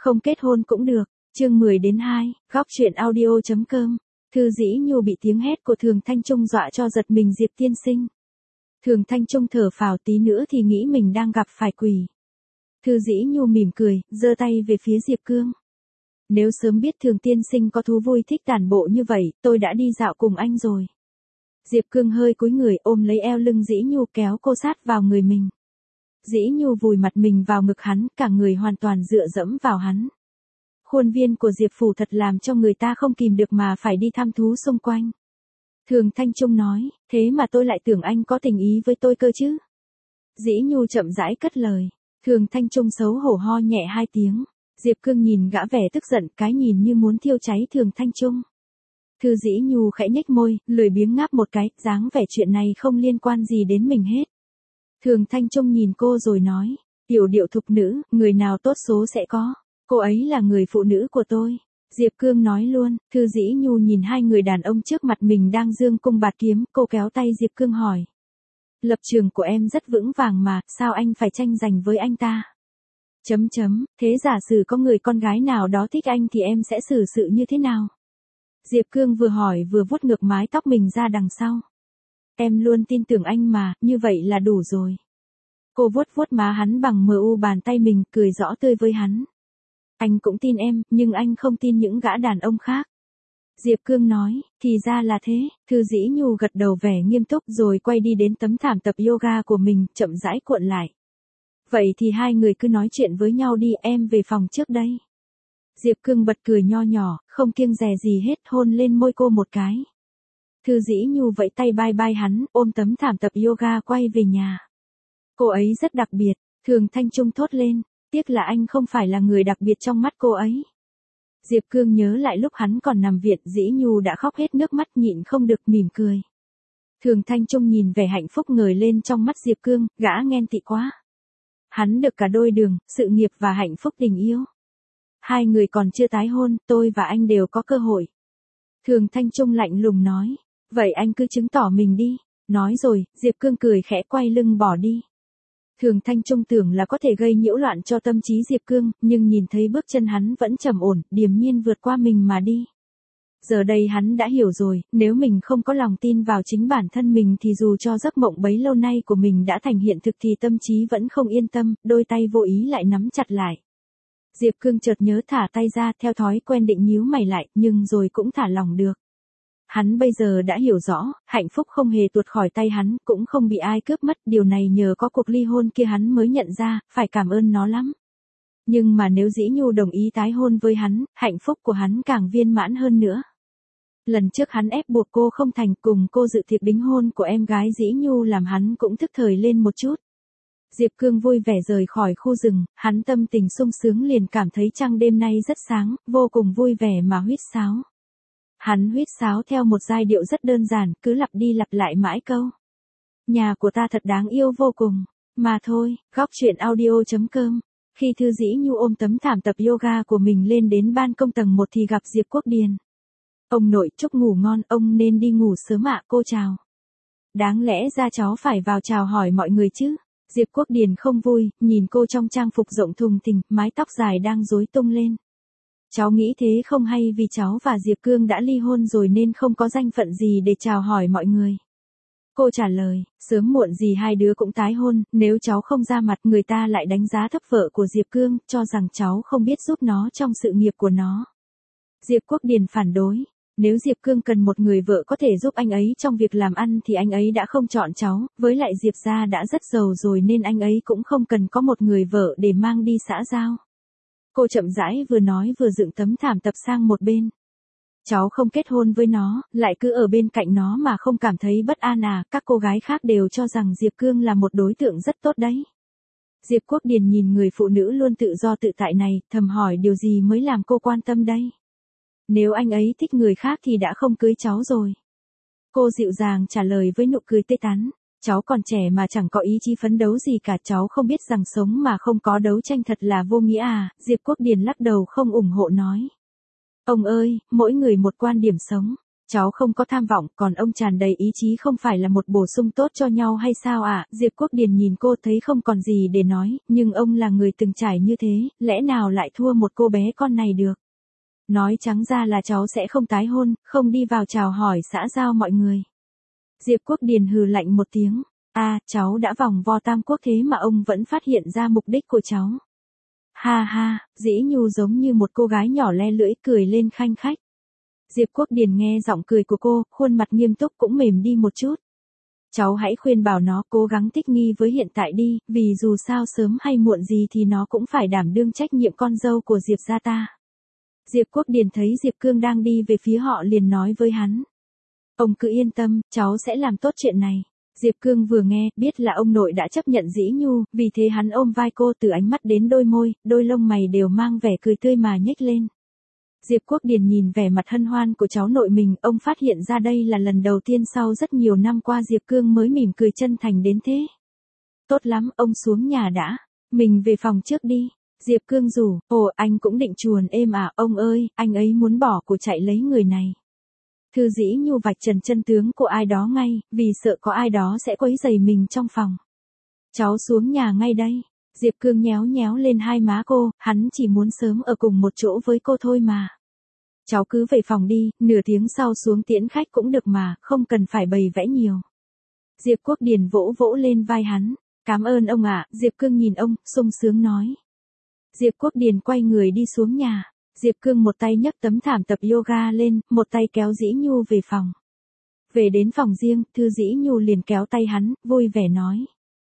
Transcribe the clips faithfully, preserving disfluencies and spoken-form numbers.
Không kết hôn cũng được. Chương mười đến hai, góc truyện audio chấm com. Thư Dĩ Nhu bị tiếng hét của Thường Thanh Trung dọa cho giật mình. Diệp tiên sinh. Thường Thanh Trung thở phào, tí nữa thì nghĩ mình đang gặp phải quỷ. Thư Dĩ Nhu mỉm cười, giơ tay về phía Diệp Cương. Nếu sớm biết Thường tiên sinh có thú vui thích tản bộ như vậy, tôi đã đi dạo cùng anh rồi. Diệp Cương hơi cúi người ôm lấy eo lưng Dĩ Nhu, kéo cô sát vào người mình. Dĩ Nhu vùi mặt mình vào ngực hắn, cả người hoàn toàn dựa dẫm vào hắn. Khuôn viên của Diệp phủ thật làm cho người ta không kìm được mà phải đi thăm thú xung quanh. Thường Thanh Trung nói, thế mà tôi lại tưởng anh có tình ý với tôi cơ chứ. Dĩ Nhu chậm rãi cất lời. Thường Thanh Trung xấu hổ ho nhẹ hai tiếng. Diệp Cương nhìn gã vẻ tức giận, cái nhìn như muốn thiêu cháy Thường Thanh Trung. Thư Dĩ Nhu khẽ nhếch môi, lười biếng ngáp một cái, dáng vẻ chuyện này không liên quan gì đến mình hết. Thường Thanh Trung nhìn cô rồi nói, tiểu điệu thục nữ, người nào tốt số sẽ có. Cô ấy là người phụ nữ của tôi. Diệp Cương nói luôn. Thư Dĩ Nhu nhìn hai người đàn ông trước mặt mình đang giương cung bạt kiếm, cô kéo tay Diệp Cương hỏi. Lập trường của em rất vững vàng mà, sao anh phải tranh giành với anh ta? Chấm chấm, thế giả sử có người con gái nào đó thích anh thì em sẽ xử sự như thế nào? Diệp Cương vừa hỏi vừa vuốt ngược mái tóc mình ra đằng sau. Em luôn tin tưởng anh mà, như vậy là đủ rồi. Cô vuốt vuốt má hắn bằng mờ u bàn tay mình, cười rõ tươi với hắn. Anh cũng tin em, nhưng anh không tin những gã đàn ông khác. Diệp Cương nói, thì ra là thế. Thư Dĩ Nhu gật đầu vẻ nghiêm túc rồi quay đi đến tấm thảm tập yoga của mình, chậm rãi cuộn lại. Vậy thì hai người cứ nói chuyện với nhau đi, em về phòng trước đây. Diệp Cương bật cười nho nhỏ, không kiêng dè gì hết, hôn lên môi cô một cái. Thư Dĩ Nhu vẫy tay bye bye hắn, ôm tấm thảm tập yoga quay về nhà. Cô ấy rất đặc biệt. Thường Thanh Trung thốt lên, tiếc là anh không phải là người đặc biệt trong mắt cô ấy. Diệp Cương nhớ lại lúc hắn còn nằm viện, Dĩ Nhu đã khóc hết nước mắt, nhịn không được mỉm cười. Thường Thanh Trung nhìn vẻ hạnh phúc ngời lên trong mắt Diệp Cương, gã ghen tị quá. Hắn được cả đôi đường, sự nghiệp và hạnh phúc tình yêu. Hai người còn chưa tái hôn, tôi và anh đều có cơ hội. Thường Thanh Trung lạnh lùng nói, vậy anh cứ chứng tỏ mình đi. Nói rồi, Diệp Cương cười khẽ quay lưng bỏ đi. Thường Thanh Trung tưởng là có thể gây nhiễu loạn cho tâm trí Diệp Cương, nhưng nhìn thấy bước chân hắn vẫn trầm ổn, điềm nhiên vượt qua mình mà đi. Giờ đây hắn đã hiểu rồi, nếu mình không có lòng tin vào chính bản thân mình thì dù cho giấc mộng bấy lâu nay của mình đã thành hiện thực thì tâm trí vẫn không yên tâm, đôi tay vô ý lại nắm chặt lại. Diệp Cương chợt nhớ thả tay ra, theo thói quen định nhíu mày lại, nhưng rồi cũng thả lỏng được. Hắn bây giờ đã hiểu rõ, hạnh phúc không hề tuột khỏi tay hắn, cũng không bị ai cướp mất, điều này nhờ có cuộc ly hôn kia hắn mới nhận ra, phải cảm ơn nó lắm. Nhưng mà nếu Dĩ Nhu đồng ý tái hôn với hắn, hạnh phúc của hắn càng viên mãn hơn nữa. Lần trước hắn ép buộc cô không thành, cùng cô dự tiệc đính hôn của em gái Dĩ Nhu làm hắn cũng thức thời lên một chút. Diệp Cương vui vẻ rời khỏi khu rừng, hắn tâm tình sung sướng liền cảm thấy trăng đêm nay rất sáng, vô cùng vui vẻ mà huýt sáo. Hắn huýt sáo theo một giai điệu rất đơn giản, cứ lặp đi lặp lại mãi câu. Nhà của ta thật đáng yêu vô cùng. Mà thôi, góc truyện audio chấm com. Khi Thư Dĩ Nhu ôm tấm thảm tập yoga của mình lên đến ban công tầng một thì gặp Diệp Quốc Điền. Ông nội, chúc ngủ ngon, ông nên đi ngủ sớm ạ. Cô chào. Đáng lẽ ra cháu phải vào chào hỏi mọi người chứ. Diệp Quốc Điền không vui, nhìn cô trong trang phục rộng thùng thình, mái tóc dài đang rối tung lên. Cháu nghĩ thế không hay vì cháu và Diệp Cương đã ly hôn rồi nên không có danh phận gì để chào hỏi mọi người. Cô trả lời, sớm muộn gì hai đứa cũng tái hôn, nếu cháu không ra mặt người ta lại đánh giá thấp vợ của Diệp Cương, cho rằng cháu không biết giúp nó trong sự nghiệp của nó. Diệp Quốc Điền phản đối, nếu Diệp Cương cần một người vợ có thể giúp anh ấy trong việc làm ăn thì anh ấy đã không chọn cháu, với lại Diệp gia đã rất giàu rồi nên anh ấy cũng không cần có một người vợ để mang đi xã giao. Cô chậm rãi vừa nói vừa dựng tấm thảm tập sang một bên. Cháu không kết hôn với nó, lại cứ ở bên cạnh nó mà không cảm thấy bất an à, các cô gái khác đều cho rằng Diệp Cương là một đối tượng rất tốt đấy. Diệp Quốc Điền nhìn người phụ nữ luôn tự do tự tại này, thầm hỏi điều gì mới làm cô quan tâm đây. Nếu anh ấy thích người khác thì đã không cưới cháu rồi. Cô dịu dàng trả lời với nụ cười tươi tắn. Cháu còn trẻ mà chẳng có ý chí phấn đấu gì cả, cháu không biết rằng sống mà không có đấu tranh thật là vô nghĩa à. Diệp Quốc Điền lắc đầu không ủng hộ nói. Ông ơi, mỗi người một quan điểm sống. Cháu không có tham vọng, còn ông tràn đầy ý chí không phải là một bổ sung tốt cho nhau hay sao ạ? À? Diệp Quốc Điền nhìn cô thấy không còn gì để nói, nhưng ông là người từng trải như thế, lẽ nào lại thua một cô bé con này được? Nói trắng ra là cháu sẽ không tái hôn, không đi vào chào hỏi xã giao mọi người. Diệp Quốc Điền hừ lạnh một tiếng, a, à, cháu đã vòng vo tam quốc thế mà ông vẫn phát hiện ra mục đích của cháu. Ha ha, Dĩ Nhu giống như một cô gái nhỏ le lưỡi cười lên khanh khách. Diệp Quốc Điền nghe giọng cười của cô, khuôn mặt nghiêm túc cũng mềm đi một chút. Cháu hãy khuyên bảo nó cố gắng thích nghi với hiện tại đi, vì dù sao sớm hay muộn gì thì nó cũng phải đảm đương trách nhiệm con dâu của Diệp gia ta. Diệp Quốc Điền thấy Diệp Cương đang đi về phía họ liền nói với hắn. Ông cứ yên tâm, cháu sẽ làm tốt chuyện này. Diệp Cương vừa nghe, biết là ông nội đã chấp nhận Dĩ Nhu, vì thế hắn ôm vai cô từ ánh mắt đến đôi môi, đôi lông mày đều mang vẻ cười tươi mà nhếch lên. Diệp Quốc Điền nhìn vẻ mặt hân hoan của cháu nội mình, ông phát hiện ra đây là lần đầu tiên sau rất nhiều năm qua Diệp Cương mới mỉm cười chân thành đến thế. Tốt lắm, ông xuống nhà đã. Mình về phòng trước đi. Diệp Cương rủ, ồ anh cũng định chuồn êm à, ông ơi, anh ấy muốn bỏ của chạy lấy người này. Thư Dĩ Nhu vạch trần chân tướng của ai đó ngay, vì sợ có ai đó sẽ quấy rầy mình trong phòng. Cháu xuống nhà ngay đây. Diệp Cương nhéo nhéo lên hai má cô, hắn chỉ muốn sớm ở cùng một chỗ với cô thôi mà. Cháu cứ về phòng đi, nửa tiếng sau xuống tiễn khách cũng được mà, không cần phải bày vẽ nhiều. Diệp Quốc Điền vỗ vỗ lên vai hắn. Cảm ơn ông ạ, à. Diệp Cương nhìn ông, sung sướng nói. Diệp Quốc Điền quay người đi xuống nhà. Diệp Cương một tay nhấc tấm thảm tập yoga lên, một tay kéo Dĩ Nhu về phòng. Về đến phòng riêng, Thư Dĩ Nhu liền kéo tay hắn, vui vẻ nói.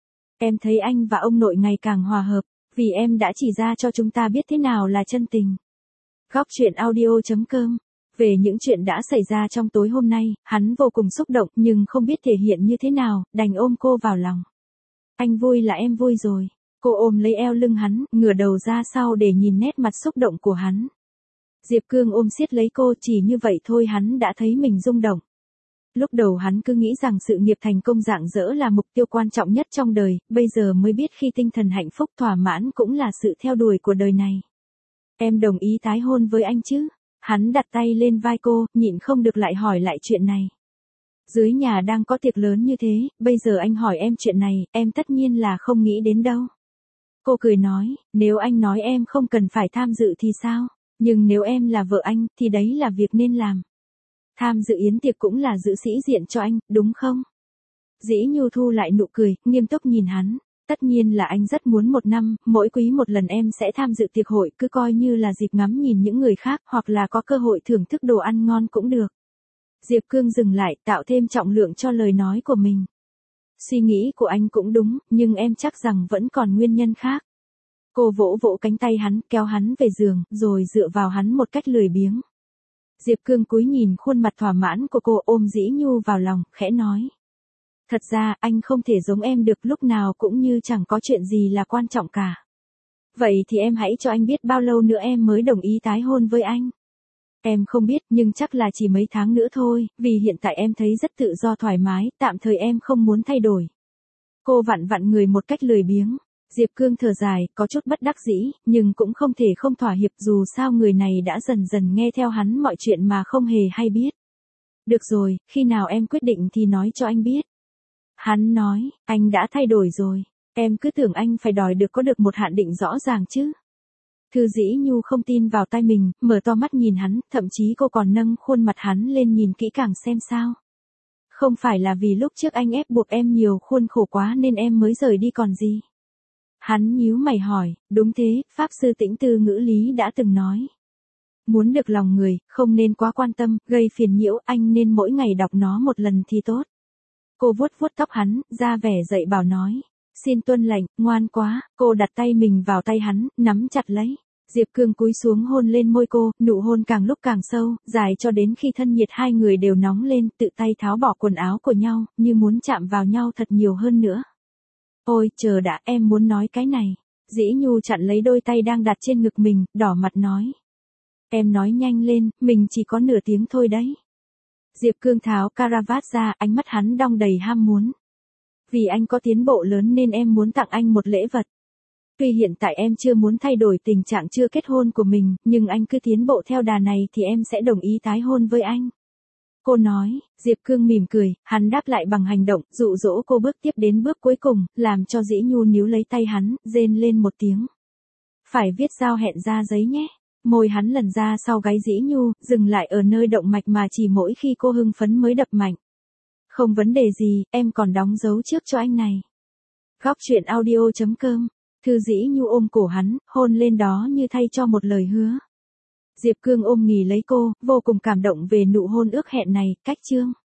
Em thấy anh và ông nội ngày càng hòa hợp, vì em đã chỉ ra cho chúng ta biết thế nào là chân tình. Góc truyện audio chấm com. Về những chuyện đã xảy ra trong tối hôm nay, hắn vô cùng xúc động nhưng không biết thể hiện như thế nào, đành ôm cô vào lòng. Anh vui là em vui rồi. Cô ôm lấy eo lưng hắn, ngửa đầu ra sau để nhìn nét mặt xúc động của hắn. Diệp Cương ôm siết lấy cô, chỉ như vậy thôi hắn đã thấy mình rung động. Lúc đầu hắn cứ nghĩ rằng sự nghiệp thành công rạng rỡ là mục tiêu quan trọng nhất trong đời, bây giờ mới biết khi tinh thần hạnh phúc thỏa mãn cũng là sự theo đuổi của đời này. Em đồng ý tái hôn với anh chứ? Hắn đặt tay lên vai cô, nhịn không được lại hỏi lại chuyện này. Dưới nhà đang có tiệc lớn như thế, bây giờ anh hỏi em chuyện này, em tất nhiên là không nghĩ đến đâu. Cô cười nói, nếu anh nói em không cần phải tham dự thì sao? Nhưng nếu em là vợ anh, thì đấy là việc nên làm. Tham dự yến tiệc cũng là giữ sĩ diện cho anh, đúng không? Dĩ Nhu thu lại nụ cười, nghiêm túc nhìn hắn. Tất nhiên là anh rất muốn một năm, mỗi quý một lần em sẽ tham dự tiệc hội, cứ coi như là dịp ngắm nhìn những người khác, hoặc là có cơ hội thưởng thức đồ ăn ngon cũng được. Diệp Cương dừng lại, tạo thêm trọng lượng cho lời nói của mình. Suy nghĩ của anh cũng đúng, nhưng em chắc rằng vẫn còn nguyên nhân khác. Cô vỗ vỗ cánh tay hắn, kéo hắn về giường, rồi dựa vào hắn một cách lười biếng. Diệp Cương cúi nhìn khuôn mặt thỏa mãn của cô, ôm Dĩ Nhu vào lòng, khẽ nói. Thật ra, anh không thể giống em được, lúc nào cũng như chẳng có chuyện gì là quan trọng cả. Vậy thì em hãy cho anh biết bao lâu nữa em mới đồng ý tái hôn với anh. Em không biết, nhưng chắc là chỉ mấy tháng nữa thôi, vì hiện tại em thấy rất tự do thoải mái, tạm thời em không muốn thay đổi. Cô vặn vặn người một cách lười biếng. Diệp Cương thở dài, có chút bất đắc dĩ, nhưng cũng không thể không thỏa hiệp, dù sao người này đã dần dần nghe theo hắn mọi chuyện mà không hề hay biết. Được rồi, khi nào em quyết định thì nói cho anh biết. Hắn nói, anh đã thay đổi rồi, em cứ tưởng anh phải đòi được có được một hạn định rõ ràng chứ. Thư Dĩ Nhu không tin vào tai mình, mở to mắt nhìn hắn, thậm chí cô còn nâng khuôn mặt hắn lên nhìn kỹ càng xem sao. Không phải là vì lúc trước anh ép buộc em nhiều khuôn khổ quá nên em mới rời đi còn gì. Hắn nhíu mày hỏi, đúng thế, Pháp Sư Tĩnh Tư Ngữ Lý đã từng nói. Muốn được lòng người, không nên quá quan tâm, gây phiền nhiễu, anh nên mỗi ngày đọc nó một lần thì tốt. Cô vuốt vuốt tóc hắn, ra vẻ dạy bảo nói. Xin tuân lệnh, ngoan quá, cô đặt tay mình vào tay hắn, nắm chặt lấy. Diệp Cương cúi xuống hôn lên môi cô, nụ hôn càng lúc càng sâu, dài cho đến khi thân nhiệt hai người đều nóng lên, tự tay tháo bỏ quần áo của nhau, như muốn chạm vào nhau thật nhiều hơn nữa. Ôi, chờ đã, em muốn nói cái này. Dĩ Nhu chặn lấy đôi tay đang đặt trên ngực mình, đỏ mặt nói. Em nói nhanh lên, mình chỉ có nửa tiếng thôi đấy. Diệp Cương tháo caravat ra, ánh mắt hắn đong đầy ham muốn. Vì anh có tiến bộ lớn nên em muốn tặng anh một lễ vật. Tuy hiện tại em chưa muốn thay đổi tình trạng chưa kết hôn của mình, nhưng anh cứ tiến bộ theo đà này thì em sẽ đồng ý tái hôn với anh. Cô nói, Diệp Cương mỉm cười, hắn đáp lại bằng hành động, dụ dỗ cô bước tiếp đến bước cuối cùng, làm cho Dĩ Nhu níu lấy tay hắn, rên lên một tiếng. Phải viết giao hẹn ra giấy nhé. Môi hắn lần ra sau gáy Dĩ Nhu, dừng lại ở nơi động mạch mà chỉ mỗi khi cô hưng phấn mới đập mạnh. Không vấn đề gì, em còn đóng dấu trước cho anh này. Góc truyện audio chấm com. Thư Dĩ Nhu ôm cổ hắn, hôn lên đó như thay cho một lời hứa. Diệp Cương ôm nghì lấy cô, vô cùng cảm động về nụ hôn ước hẹn này, cách chương.